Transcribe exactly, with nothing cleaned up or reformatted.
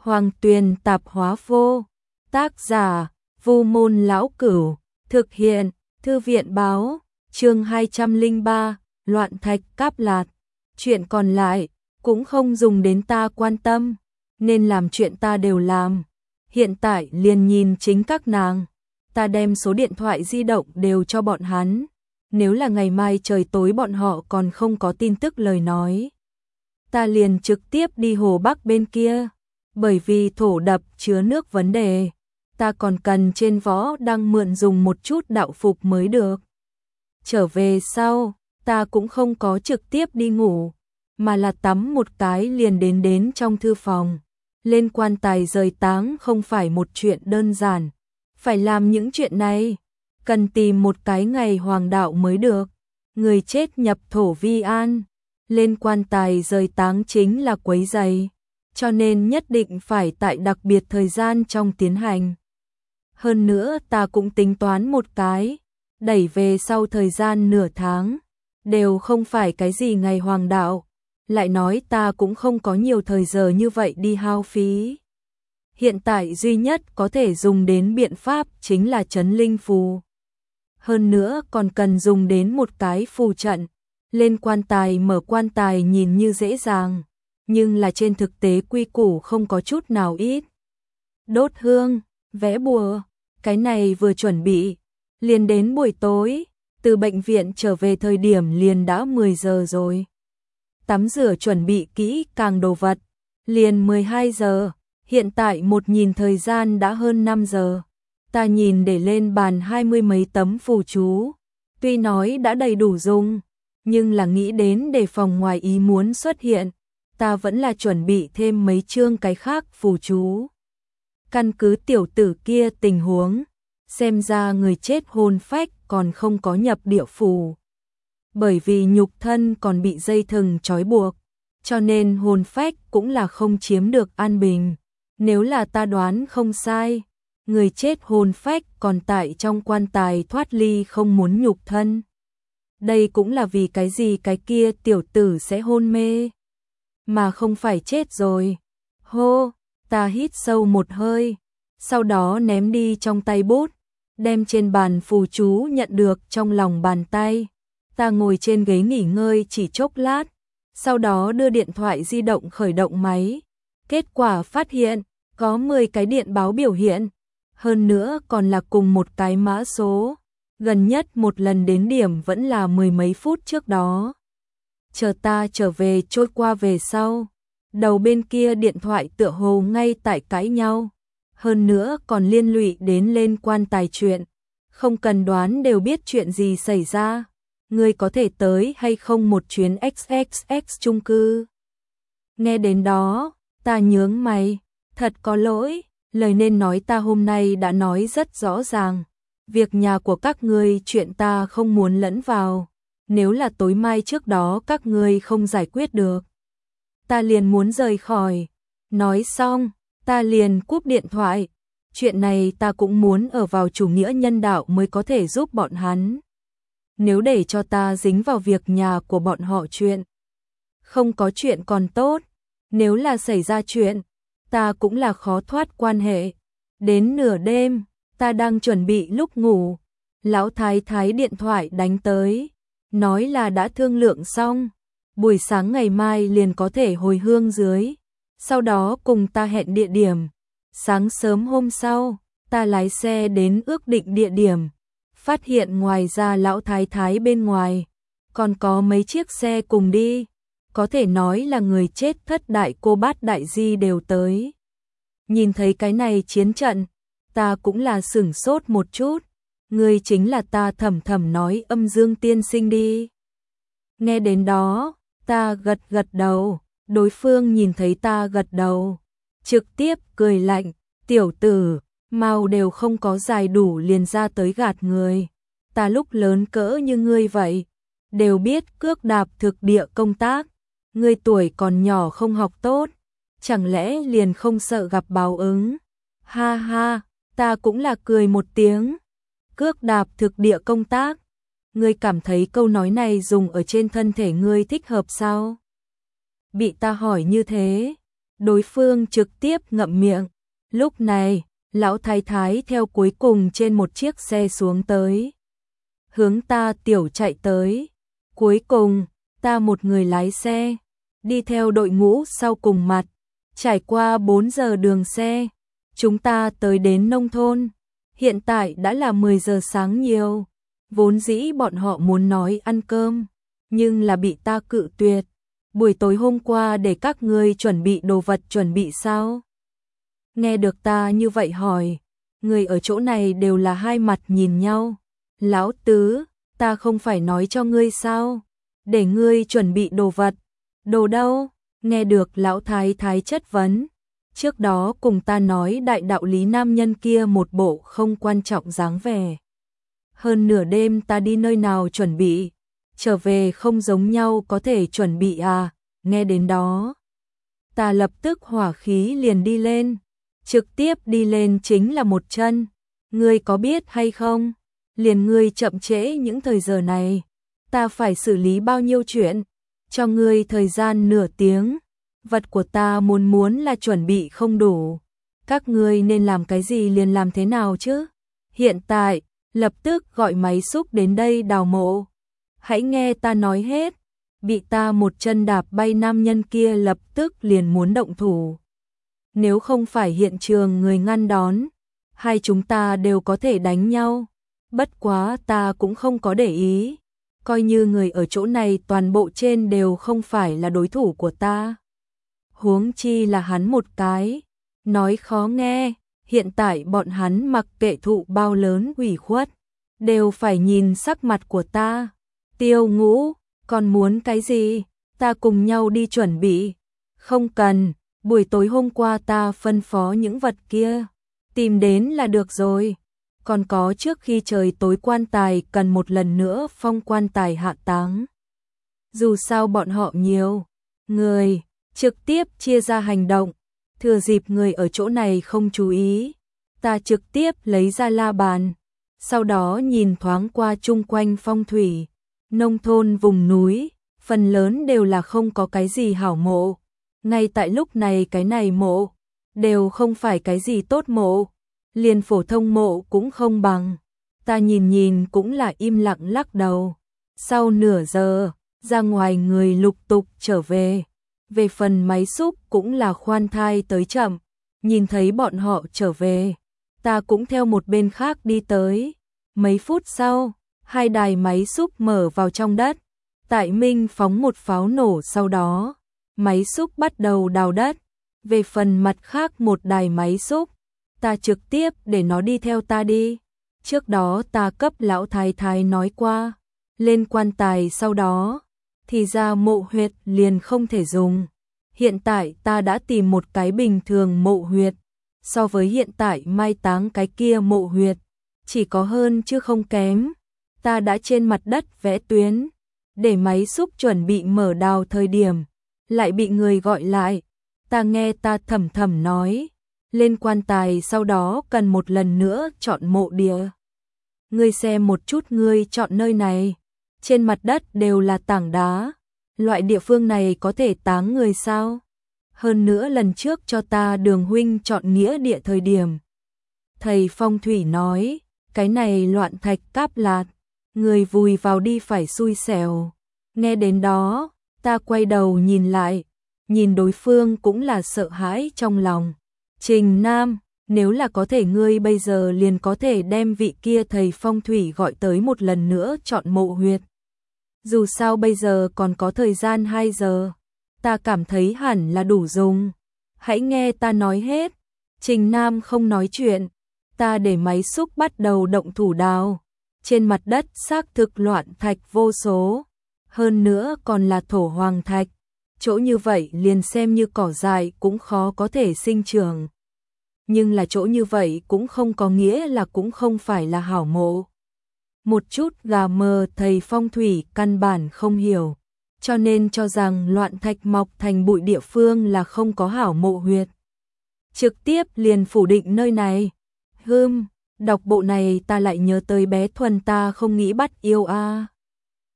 Hoàng Tuyền tạp hóa vô. Tác giả, Vu Môn Lão Cửu. Thực hiện, Thư viện báo. Chương hai trăm lẻ ba, Loạn Thạch Cáp Lạt. Chuyện còn lại, cũng không dùng đến ta quan tâm. Nên làm chuyện ta đều làm. Hiện tại liền nhìn chính các nàng. Ta đem số điện thoại di động đều cho bọn hắn. Nếu là ngày mai trời tối bọn họ còn không có tin tức lời nói, ta liền trực tiếp đi Hồ Bắc bên kia. Bởi vì thổ đập chứa nước vấn đề, ta còn cần trên võ đang mượn dùng một chút đạo phục mới được. Trở về sau, ta cũng không có trực tiếp đi ngủ, mà là tắm một cái liền đến đến trong thư phòng. Lên quan tài rời táng không phải một chuyện đơn giản. Phải làm những chuyện này, cần tìm một cái ngày hoàng đạo mới được. Người chết nhập thổ vi an, lên quan tài rời táng chính là quấy rầy, cho nên nhất định phải tại đặc biệt thời gian trong tiến hành. Hơn nữa ta cũng tính toán một cái, đẩy về sau thời gian nửa tháng, đều không phải cái gì ngày hoàng đạo. Lại nói ta cũng không có nhiều thời giờ như vậy đi hao phí. Hiện tại duy nhất có thể dùng đến biện pháp chính là trấn linh phù. Hơn nữa còn cần dùng đến một cái phù trận. Lên quan tài mở quan tài nhìn như dễ dàng, nhưng là trên thực tế quy củ không có chút nào ít. Đốt hương, vẽ bùa, cái này vừa chuẩn bị, liền đến buổi tối, từ bệnh viện trở về thời điểm liền đã mười giờ rồi. Tắm rửa chuẩn bị kỹ càng đồ vật, liền mười hai giờ, hiện tại một nhìn thời gian đã hơn năm giờ. Ta nhìn để lên bàn hai mươi mấy tấm phù chú, tuy nói đã đầy đủ dùng, nhưng là nghĩ đến để phòng ngoài ý muốn xuất hiện, ta vẫn là chuẩn bị thêm mấy chương cái khác phù chú. Căn cứ tiểu tử kia tình huống, xem ra người chết hồn phách còn không có nhập địa phủ. Bởi vì nhục thân còn bị dây thừng trói buộc, cho nên hồn phách cũng là không chiếm được an bình. Nếu là ta đoán không sai, người chết hồn phách còn tại trong quan tài thoát ly không muốn nhục thân. Đây cũng là vì cái gì cái kia tiểu tử sẽ hôn mê, mà không phải chết rồi. Hô, ta hít sâu một hơi, sau đó ném đi trong tay bút, đem trên bàn phù chú nhận được trong lòng bàn tay. Ta ngồi trên ghế nghỉ ngơi chỉ chốc lát, sau đó đưa điện thoại di động khởi động máy. Kết quả phát hiện, có mười cái điện báo biểu hiện, hơn nữa còn là cùng một cái mã số. Gần nhất một lần đến điểm vẫn là mười mấy phút trước đó. Chờ ta trở về trôi qua về sau, đầu bên kia điện thoại tựa hồ ngay tại cãi nhau. Hơn nữa còn liên lụy đến lên quan tài chuyện. Không cần đoán đều biết chuyện gì xảy ra. Ngươi có thể tới hay không một chuyến ích ích ích chung cư? Nghe đến đó, ta nhướng mày, thật có lỗi, lời nên nói ta hôm nay đã nói rất rõ ràng. Việc nhà của các ngươi chuyện ta không muốn lẫn vào, nếu là tối mai trước đó các ngươi không giải quyết được, ta liền muốn rời khỏi. Nói xong, ta liền cúp điện thoại. Chuyện này ta cũng muốn ở vào chủ nghĩa nhân đạo mới có thể giúp bọn hắn. Nếu để cho ta dính vào việc nhà của bọn họ chuyện, không có chuyện còn tốt, nếu là xảy ra chuyện, ta cũng là khó thoát quan hệ. Đến nửa đêm, ta đang chuẩn bị lúc ngủ, lão thái thái điện thoại đánh tới, nói là đã thương lượng xong, buổi sáng ngày mai liền có thể hồi hương dưới, sau đó cùng ta hẹn địa điểm. Sáng sớm hôm sau, ta lái xe đến ước định địa điểm, phát hiện ngoài ra lão thái thái bên ngoài, còn có mấy chiếc xe cùng đi, có thể nói là người chết thất đại cô bát đại di đều tới. Nhìn thấy cái này chiến trận, ta cũng là sửng sốt một chút. Ngươi chính là ta thầm thầm nói Âm Dương tiên sinh đi. Nghe đến đó, ta gật gật đầu, đối phương nhìn thấy ta gật đầu, trực tiếp cười lạnh, tiểu tử, mau đều không có dài đủ liền ra tới gạt người. Ta lúc lớn cỡ như ngươi vậy, đều biết cước đạp thực địa công tác, ngươi tuổi còn nhỏ không học tốt, chẳng lẽ liền không sợ gặp báo ứng? Ha ha, ta cũng là cười một tiếng. Cước đạp thực địa công tác, ngươi cảm thấy câu nói này dùng ở trên thân thể ngươi thích hợp sao? Bị ta hỏi như thế, Đối phương trực tiếp ngậm miệng. Lúc này, lão thái thái theo cuối cùng trên một chiếc xe xuống tới. Hướng ta tiểu chạy tới. Cuối cùng, ta một người lái xe, đi theo đội ngũ sau cùng mặt. Trải qua bốn giờ đường xe, chúng ta tới đến nông thôn. Hiện tại đã là mười giờ sáng nhiều. Vốn dĩ bọn họ muốn nói ăn cơm, nhưng là bị ta cự tuyệt. Buổi tối hôm qua để các ngươi chuẩn bị đồ vật chuẩn bị sao? Nghe được ta như vậy hỏi, người ở chỗ này đều là hai mặt nhìn nhau. Lão tứ, ta không phải nói cho ngươi sao? Để ngươi chuẩn bị đồ vật. Đồ đâu? Nghe được lão thái thái chất vấn. Trước đó cùng ta nói đại đạo lý nam nhân kia một bộ không quan trọng dáng vẻ. Hơn nửa đêm ta đi nơi nào chuẩn bị, trở về không giống nhau có thể chuẩn bị à, nghe đến đó. Ta lập tức hỏa khí liền đi lên, trực tiếp đi lên chính là một chân. Ngươi có biết hay không, liền ngươi chậm trễ những thời giờ này, ta phải xử lý bao nhiêu chuyện, cho ngươi thời gian nửa tiếng. Vật của ta muốn muốn là chuẩn bị không đủ, các ngươi nên làm cái gì liền làm thế nào chứ. Hiện tại, lập tức gọi máy xúc đến đây đào mộ. Hãy nghe ta nói hết. Bị ta một chân đạp bay nam nhân kia lập tức liền muốn động thủ. Nếu không phải hiện trường người ngăn đón, hai chúng ta đều có thể đánh nhau. Bất quá ta cũng không có để ý, coi như người ở chỗ này toàn bộ trên đều không phải là đối thủ của ta. Huống chi là hắn một cái, nói khó nghe, hiện tại bọn hắn mặc kệ thụ bao lớn ủy khuất, đều phải nhìn sắc mặt của ta. Tiêu Ngũ, còn muốn cái gì? Ta cùng nhau đi chuẩn bị. Không cần, buổi tối hôm qua ta phân phó những vật kia, tìm đến là được rồi. Còn có trước khi trời tối quan tài cần một lần nữa phong quan tài hạ táng. Dù sao bọn họ nhiều người, trực tiếp chia ra hành động, thừa dịp người ở chỗ này không chú ý, ta trực tiếp lấy ra la bàn, sau đó nhìn thoáng qua chung quanh phong thủy, nông thôn vùng núi, phần lớn đều là không có cái gì hảo mộ, ngay tại lúc này cái này mộ, đều không phải cái gì tốt mộ, liền phổ thông mộ cũng không bằng, ta nhìn nhìn cũng là im lặng lắc đầu. Sau nửa giờ, ra ngoài người lục tục trở về. Về phần máy xúc cũng là khoan thai tới chậm, nhìn thấy bọn họ trở về, ta cũng theo một bên khác đi tới. Mấy phút sau, hai đài máy xúc mở vào trong đất, Tại Minh phóng một pháo nổ, sau đó, máy xúc bắt đầu đào đất. Về phần mặt khác một đài máy xúc, ta trực tiếp để nó đi theo ta đi. Trước đó ta cấp lão thái thái nói qua, lên quan tài sau đó, thì ra mộ huyệt liền không thể dùng. Hiện tại ta đã tìm một cái bình thường mộ huyệt, so với hiện tại mai táng cái kia mộ huyệt, chỉ có hơn chứ không kém. Ta đã trên mặt đất vẽ tuyến, để máy xúc chuẩn bị mở đào thời điểm, lại bị người gọi lại. Ta nghe ta thầm thầm nói, lên quan tài sau đó cần một lần nữa chọn mộ địa. Ngươi xem một chút ngươi chọn nơi này, trên mặt đất đều là tảng đá, loại địa phương này có thể táng người sao? Hơn nữa lần trước cho ta Đường huynh chọn nghĩa địa thời điểm, thầy phong thủy nói, cái này loạn thạch cáp lạt, người vùi vào đi phải xui xẻo. Nghe đến đó, ta quay đầu nhìn lại, nhìn đối phương cũng là sợ hãi trong lòng. Trình Nam, nếu là có thể ngươi bây giờ liền có thể đem vị kia thầy phong thủy gọi tới một lần nữa chọn mộ huyệt. Dù sao bây giờ còn có thời gian hai giờ, ta cảm thấy hẳn là đủ dùng. Hãy nghe ta nói hết. Trình Nam không nói chuyện, ta để máy xúc bắt đầu động thủ đào. Trên mặt đất xác thực loạn thạch vô số, hơn nữa còn là thổ hoàng thạch. Chỗ như vậy liền xem như cỏ dại cũng khó có thể sinh trưởng. Nhưng là chỗ như vậy cũng không có nghĩa là cũng không phải là hảo mộ. Một chút gà mờ thầy phong thủy căn bản không hiểu, cho nên cho rằng loạn thạch mọc thành bụi địa phương là không có hảo mộ huyệt. Trực tiếp liền phủ định nơi này. Hừm, đọc bộ này ta lại nhớ tới bé Thuần ta không nghĩ bắt yêu a.